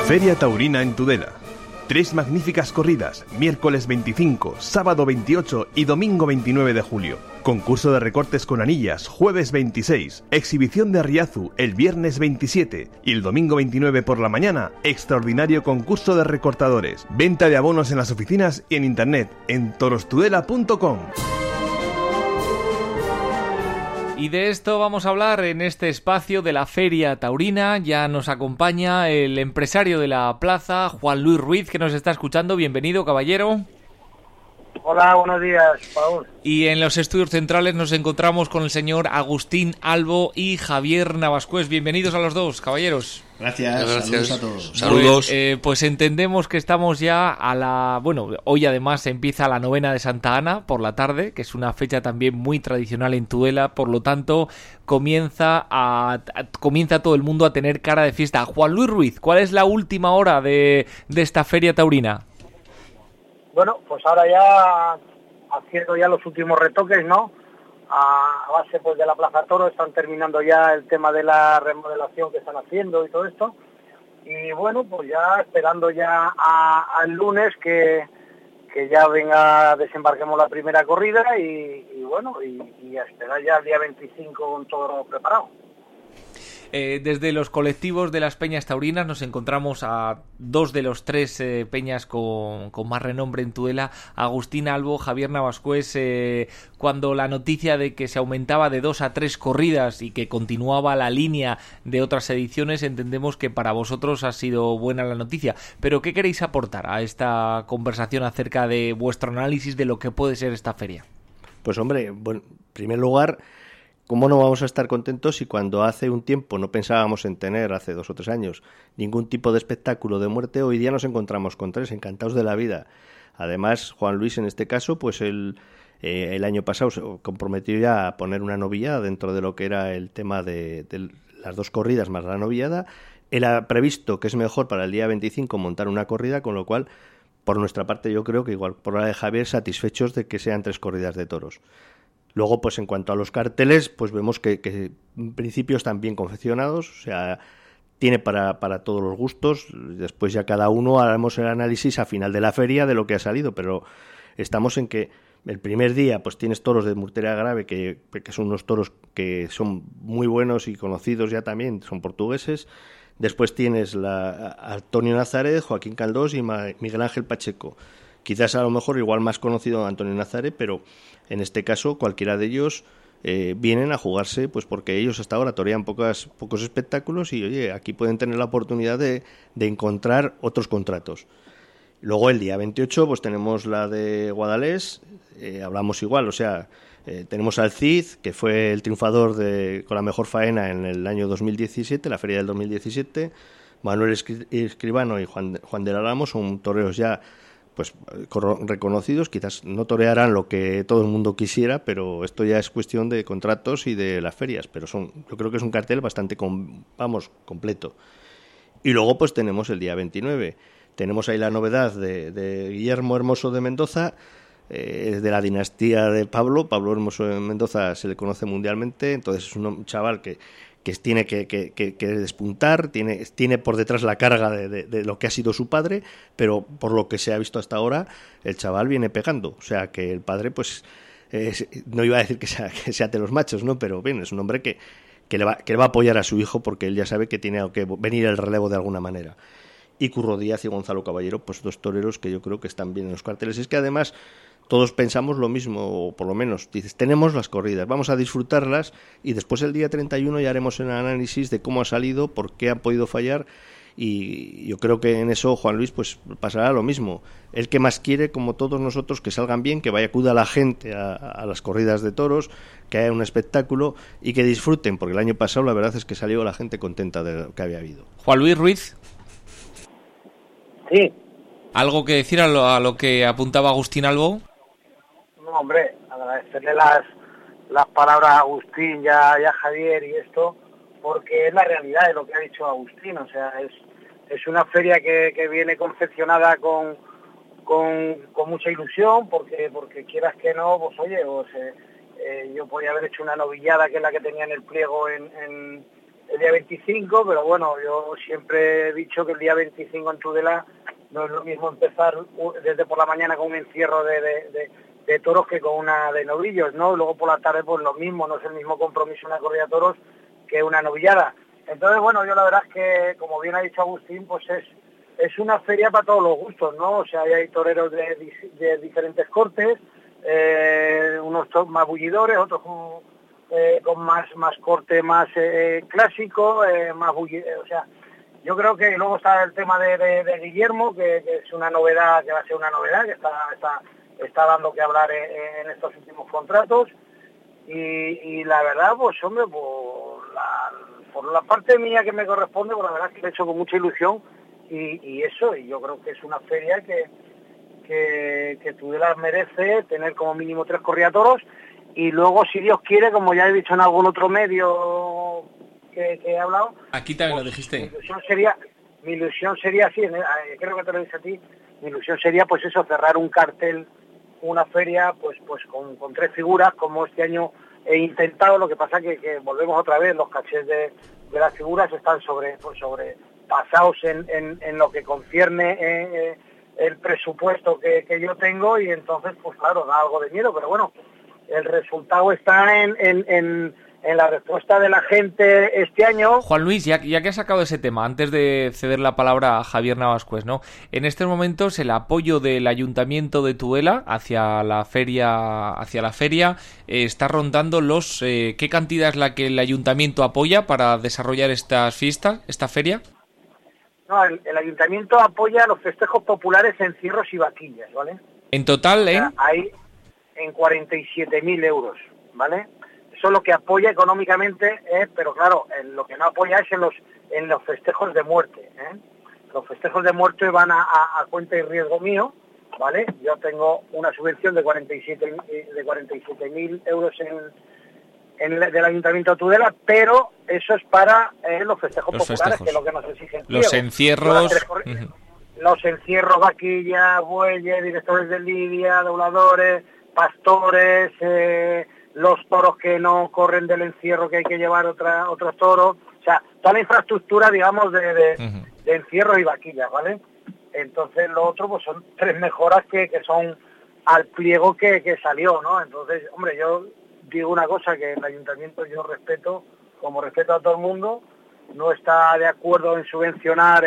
Feria Taurina en Tudela. 3 magníficas corridas, miércoles 25, sábado 28 y domingo 29 de julio. Concurso de recortes con anillas, jueves 26. Exhibición de Arriazu, el viernes 27. Y el domingo 29 por la mañana, extraordinario concurso de recortadores. Venta de abonos en las oficinas y en internet, en torostudela.com. Y de esto vamos a hablar en este espacio de la Feria Taurina. Ya nos acompaña el empresario de la plaza, Juan Luis Ruiz, que nos está escuchando. Bienvenido, caballero. Hola, buenos días, Paul. Y en los estudios centrales nos encontramos con el señor Agustín Albo y Javier Navascués. Bienvenidos a los dos, caballeros. Gracias. Saludos a todos. Saludos. Pues entendemos que estamos ya a la... Bueno, hoy además empieza la novena de Santa Ana por la tarde, que es una fecha también muy tradicional en Tudela, por lo tanto comienza todo el mundo a tener cara de fiesta. Juan Luis Ruiz, ¿cuál es la última hora de esta Feria Taurina? Bueno, pues ahora ya haciendo ya los últimos retoques, ¿no? A base pues de la Plaza Toro, están terminando ya el tema de la remodelación que están haciendo y todo esto. Y bueno, pues ya esperando ya al lunes que ya desembarquemos la primera corrida y bueno, y a esperar ya el día 25 con todo preparado. Desde los colectivos de las peñas taurinas nos encontramos a 2 de los 3 peñas con más renombre en Tudela, Agustín Albo, Javier Navascués. Cuando la noticia de que se aumentaba de 2 a 3 corridas y que continuaba la línea de otras ediciones, entendemos que para vosotros ha sido buena la noticia. Pero ¿qué queréis aportar a esta conversación acerca de vuestro análisis de lo que puede ser esta feria? Pues hombre, bueno, en primer lugar, ¿cómo no vamos a estar contentos si cuando hace un tiempo no pensábamos en tener, hace 2 o 3 años, ningún tipo de espectáculo de muerte? Hoy día nos encontramos con 3, encantados de la vida. Además, Juan Luis, en este caso, pues el año pasado se comprometió ya a poner una novillada dentro de lo que era el tema de las 2 corridas más la novillada. Él ha previsto que es mejor para el día 25 montar una corrida, con lo cual, por nuestra parte, yo creo que igual por la de Javier, satisfechos de que sean 3 corridas de toros. Luego, pues en cuanto a los carteles, pues vemos que en principio están bien confeccionados, o sea, tiene para todos los gustos. Después ya cada uno haremos el análisis a final de la feria de lo que ha salido, pero estamos en que el primer día pues tienes toros de Murteria Grave, que son unos toros que son muy buenos y conocidos ya también, son portugueses. Después tienes a Antonio Nazaret, Joaquín Caldós y Miguel Ángel Pacheco. Quizás a lo mejor igual más conocido Antonio Nazaret, pero en este caso cualquiera de ellos vienen a jugarse, pues porque ellos hasta ahora torean pocos espectáculos y oye, aquí pueden tener la oportunidad de encontrar otros contratos. Luego el día 28 pues tenemos la de Guadalés, hablamos igual, o sea, tenemos al Cid, que fue el triunfador con la mejor faena en el año 2017, la feria del 2017, Manuel Escribano y Juan de la Ramos son toreros ya pues reconocidos, quizás no torearán lo que todo el mundo quisiera, pero esto ya es cuestión de contratos y de las ferias, pero yo creo que es un cartel bastante completo. Y luego pues tenemos el día 29, tenemos ahí la novedad de Guillermo Hermoso de Mendoza, de la dinastía de Pablo Hermoso de Mendoza se le conoce mundialmente, entonces es un chaval que tiene que despuntar, tiene por detrás la carga de lo que ha sido su padre, pero por lo que se ha visto hasta ahora, el chaval viene pegando. O sea, que el padre, pues, no iba a decir que sea de los machos, ¿no? Pero bien, es un hombre que le va a apoyar a su hijo porque él ya sabe que tiene que venir el relevo de alguna manera. Y Curro Díaz y Gonzalo Caballero, pues 2 toreros que yo creo que están bien en los carteles. Es que además todos pensamos lo mismo, o por lo menos dices, tenemos las corridas, vamos a disfrutarlas y después el día 31 ya haremos un análisis de cómo ha salido, por qué ha podido fallar, y yo creo que en eso Juan Luis pues pasará lo mismo. El que más quiere, como todos nosotros, que salgan bien, que acuda la gente a las corridas de toros, que haya un espectáculo y que disfruten, porque el año pasado la verdad es que salió la gente contenta de lo que había habido. Juan Luis Ruiz. Sí. ¿Algo que decir a lo que apuntaba Agustín Albo? No, hombre, agradecerle las palabras a Agustín y a Javier y esto, porque es la realidad de lo que ha dicho Agustín. O sea, es una feria que viene confeccionada con mucha ilusión, porque quieras que no, pues oye, yo podría haber hecho una novillada que es la que tenía en el pliego en el día 25, pero bueno, yo siempre he dicho que el día 25 en Tudela no es lo mismo empezar desde por la mañana con un encierro de toros que con una de novillos, ¿no? Luego por la tarde pues lo mismo, no es el mismo compromiso una corrida de toros que una novillada. Entonces, bueno, yo la verdad es que, como bien ha dicho Agustín, pues es una feria para todos los gustos, ¿no? O sea, hay toreros de diferentes cortes, unos más bullidores, otros con más corte más clásico, más bullidores, o sea, yo creo que luego está el tema de Guillermo, que es una novedad, que va a ser una novedad, que está dando que hablar en estos últimos contratos, y la verdad, pues hombre, por la parte mía que me corresponde, pues la verdad es que lo he hecho con mucha ilusión, y yo creo que es una feria que Tudela merece tener como mínimo 3 corridatoros, y luego, si Dios quiere, como ya he dicho en algún otro medio que he hablado... Aquí también pues, lo dijiste. Mi ilusión sería, sí, creo que te lo dije a ti, mi ilusión sería, pues eso, cerrar un cartel, una feria, pues con 3 figuras, como este año he intentado. Lo que pasa que volvemos otra vez, los cachés de las figuras están sobrepasados en lo que concierne el presupuesto que yo tengo, y entonces, pues claro, da algo de miedo, pero bueno, el resultado está en la respuesta de la gente este año. Juan Luis, ya que has sacado ese tema, antes de ceder la palabra a Javier Navascués, ¿no? En estos momentos el apoyo del Ayuntamiento de Tudela hacia la feria está rondando los... ¿qué cantidad es la que el Ayuntamiento apoya para desarrollar esta feria? No, el Ayuntamiento apoya los festejos populares, encierros y vaquillas, ¿vale? En total, o sea, hay en 47.000 euros, ¿vale? Eso es lo que apoya económicamente, pero claro, lo que no apoya es en los festejos de muerte, ¿eh? Los festejos de muerte van a cuenta y riesgo mío, ¿vale? Yo tengo una subvención de 47.000 euros del Ayuntamiento de Tudela, pero eso es para los festejos populares, que es lo que nos exigen. Los encierros... Los encierros, vaquillas, bueyes, directores de lidia, dobladores, pastores, los toros que no corren del encierro, que hay que llevar otros toros, o sea, toda la infraestructura, digamos, de encierro y vaquillas, ¿vale? Entonces lo otro, pues son 3 mejoras que son al pliego que salió, ¿no? Entonces, hombre, yo digo una cosa, que el Ayuntamiento yo respeto, como respeto a todo el mundo, no está de acuerdo en subvencionar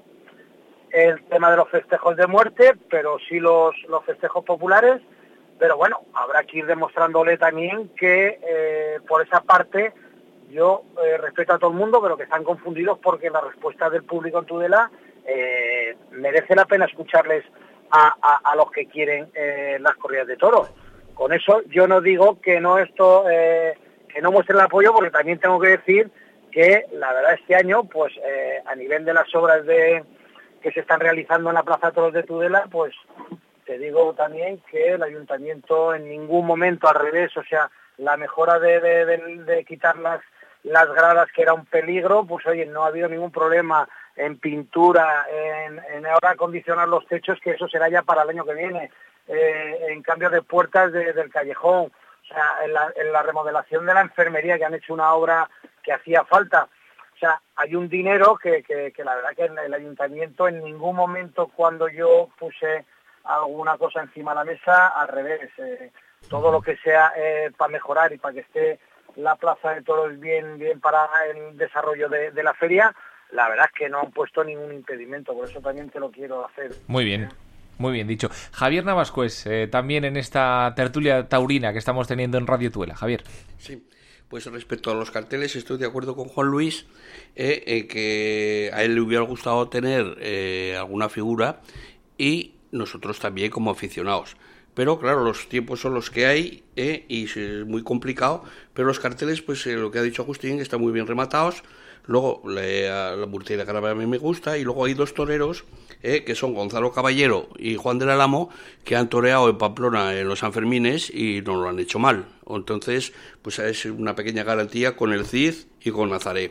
el tema de los festejos de muerte, pero sí los festejos populares. Pero bueno, habrá que ir demostrándole también que por esa parte yo respeto a todo el mundo, pero que están confundidos porque la respuesta del público en Tudela merece la pena escucharles a los que quieren las corridas de toros. Con eso yo no digo que no muestren el apoyo, porque también tengo que decir que la verdad este año, pues a nivel de las obras que se están realizando en la Plaza de Toros de Tudela, pues te digo también que el Ayuntamiento en ningún momento, al revés, o sea, la mejora de quitar las gradas, que era un peligro, pues oye, no ha habido ningún problema en pintura, en ahora acondicionar los techos, que eso será ya para el año que viene, en cambio de puertas del callejón, o sea, en la remodelación de la enfermería, que han hecho una obra que hacía falta. O sea, hay un dinero que la verdad que el Ayuntamiento en ningún momento, cuando yo puse alguna cosa encima de la mesa, al revés, todo lo que sea para mejorar y para que esté la Plaza de Toros bien para el desarrollo de la feria, la verdad es que no han puesto ningún impedimento, por eso también te lo quiero hacer. Muy bien dicho. Javier Navascués, también en esta tertulia taurina que estamos teniendo en Radio Tudela. Javier. Sí. Pues respecto a los carteles estoy de acuerdo con Juan Luis, que a él le hubiera gustado tener alguna figura, y nosotros también como aficionados. Pero claro, los tiempos son los que hay, y es muy complicado, pero los carteles, pues lo que ha dicho Agustín, están muy bien rematados. Luego la Murcia y la Caravana a mí me gusta, y luego hay 2 toreros, que son Gonzalo Caballero y Juan del Álamo, que han toreado en Pamplona en los Sanfermines y no lo han hecho mal. Entonces, pues es una pequeña garantía con el Cid y con Nazaré.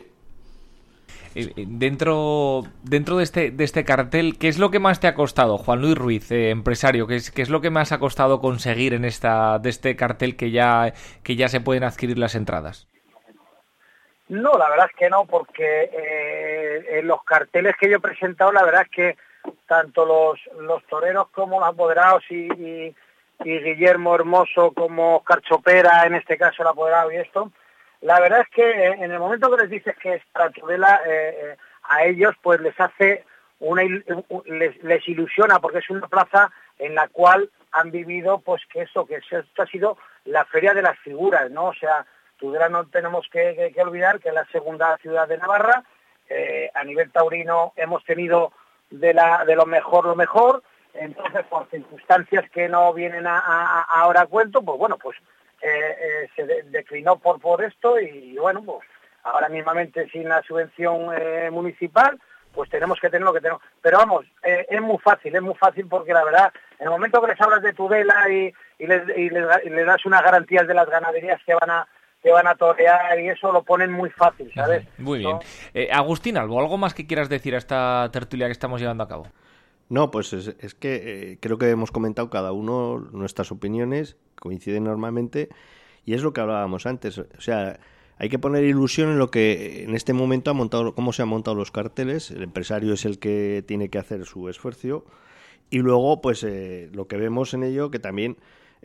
Dentro de este cartel, ¿qué es lo que más te ha costado, Juan Luis Ruiz, empresario? ¿Qué es lo que más ha costado conseguir de este cartel que ya se pueden adquirir las entradas? No, la verdad es que no, porque en los carteles que yo he presentado, la verdad es que tanto los toreros como los apoderados y Guillermo Hermoso como Oscar Chopera, en este caso el apoderado y esto, la verdad es que en el momento que les dices que es para Tudela, a ellos pues les hace les ilusiona, porque es una plaza en la cual han vivido pues que esto ha sido la feria de las figuras, ¿no? O sea, Tudela no tenemos que olvidar que es la segunda ciudad de Navarra. A nivel taurino hemos tenido de lo mejor, entonces por circunstancias que no vienen ahora a cuento, pues bueno, pues se declinó por esto y bueno, pues ahora mismamente sin la subvención municipal, pues tenemos que tener lo que tenemos. Pero vamos, es muy fácil porque la verdad, en el momento que les hablas de Tudela y les das unas garantías de las ganaderías que van a torear y eso lo ponen muy fácil, ¿sabes? Muy bien. Agustín Albo, ¿algo más que quieras decir a esta tertulia que estamos llevando a cabo? No, pues es que creo que hemos comentado cada uno nuestras opiniones, coinciden normalmente, y es lo que hablábamos antes. O sea, hay que poner ilusión en lo que en este momento ha montado, cómo se han montado los carteles. El empresario es el que tiene que hacer su esfuerzo, y luego, pues lo que vemos en ello, que también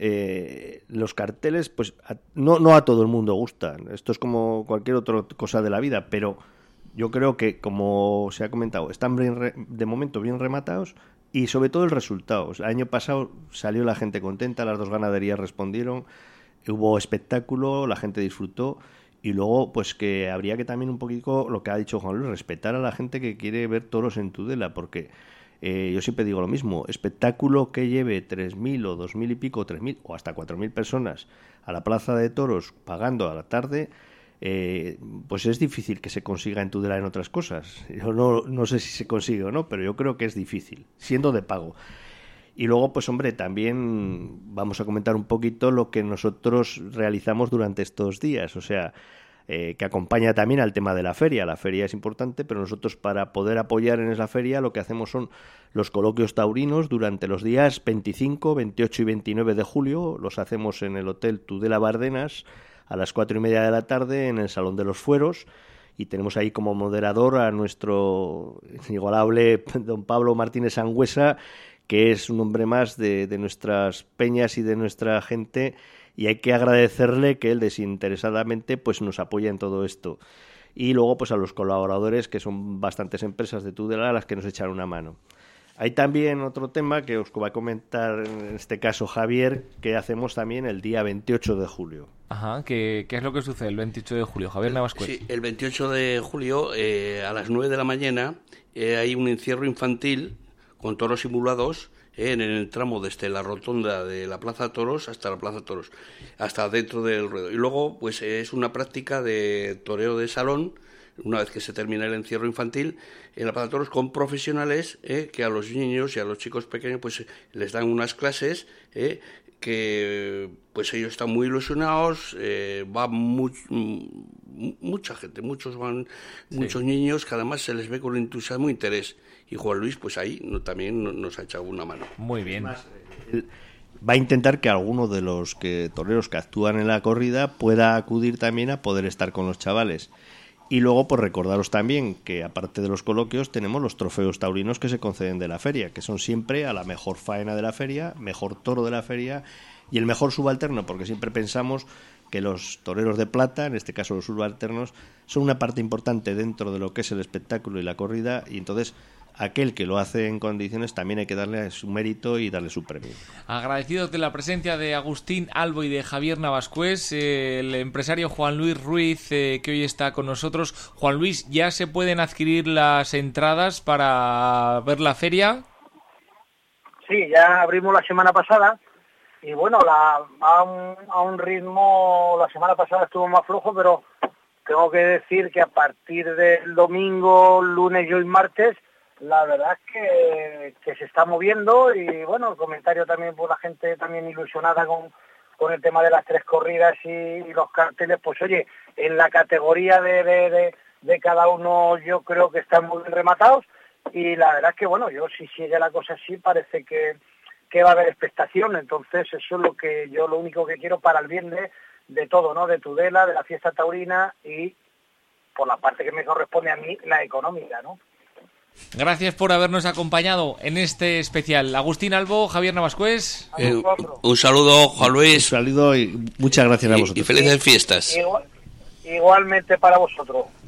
los carteles, pues no a todo el mundo gustan. Esto es como cualquier otra cosa de la vida, pero yo creo que, como se ha comentado, están de momento bien rematados y sobre todo el resultado. El año pasado salió la gente contenta, las dos ganaderías respondieron, hubo espectáculo, la gente disfrutó y luego pues que habría que también un poquito, lo que ha dicho Juan Luis, respetar a la gente que quiere ver toros en Tudela, porque yo siempre digo lo mismo, espectáculo que lleve 3.000 o 2.000 y pico, 3.000 o hasta 4.000 personas a la plaza de toros pagando a la tarde, pues es difícil que se consiga en Tudela en otras cosas. Yo no sé si se consigue o no, pero yo creo que es difícil, siendo de pago. Y luego, pues hombre, también vamos a comentar un poquito lo que nosotros realizamos durante estos días, o sea, que acompaña también al tema de la feria. La feria es importante, pero nosotros para poder apoyar en esa feria lo que hacemos son los coloquios taurinos durante los días 25, 28 y 29 de julio. Los hacemos en el Hotel Tudela Bardenas a las 4:30 de la tarde en el Salón de los Fueros, y tenemos ahí como moderador a nuestro inigualable don Pablo Martínez Sangüesa, que es un hombre más de nuestras peñas y de nuestra gente, y hay que agradecerle que él desinteresadamente pues nos apoya en todo esto. Y luego pues a los colaboradores, que son bastantes empresas de Tudela, a las que nos echan una mano. Hay también otro tema que os va a comentar en este caso Javier, que hacemos también el día 28 de julio. Ajá, ¿qué es lo que sucede el 28 de julio? Javier Navascués. Sí, el 28 de julio a las 9 de la mañana hay un encierro infantil con toros simulados en el tramo desde la rotonda de la Plaza Toros hasta la Plaza Toros, hasta dentro del ruedo. Y luego pues es una práctica de toreo de salón, una vez que se termina el encierro infantil, en la Plaza Toros con profesionales que a los niños y a los chicos pequeños pues les dan unas clases que pues ellos están muy ilusionados, va mucha gente, muchos niños que además se les ve con entusiasmo e interés. Y Juan Luis, pues ahí también nos ha echado una mano. Muy bien. Va a intentar que alguno de los toreros que actúan en la corrida pueda acudir también a poder estar con los chavales. Y luego, pues recordaros también que aparte de los coloquios tenemos los trofeos taurinos que se conceden de la feria, que son siempre a la mejor faena de la feria, mejor toro de la feria y el mejor subalterno, porque siempre pensamos que los toreros de plata, en este caso los subalternos, son una parte importante dentro de lo que es el espectáculo y la corrida, y entonces aquel que lo hace en condiciones también hay que darle su mérito y darle su premio. Agradecidos de la presencia de Agustín Albo y de Javier Navascués, el empresario Juan Luis Ruiz, que hoy está con nosotros. Juan Luis, ¿ya se pueden adquirir las entradas para ver la feria? Sí, ya abrimos la semana pasada y bueno, a un ritmo, la semana pasada estuvo más flojo, pero tengo que decir que a partir del domingo, lunes y hoy martes, la verdad es que se está moviendo y bueno, el comentario también por la gente también ilusionada con el tema de las tres corridas y los carteles, pues oye, en la categoría de cada uno yo creo que están muy bien rematados y la verdad es que bueno, yo si sigue la cosa así parece que va a haber expectación, entonces eso es lo único que quiero para el viernes de todo, ¿no? De Tudela, de la fiesta taurina y por la parte que me corresponde a mí, la económica, ¿no? Gracias por habernos acompañado en este especial. Agustín Albo, Javier Navascués. Un saludo, Juan Luis. Un saludo y muchas gracias a vosotros. Y felices fiestas. Igualmente para vosotros.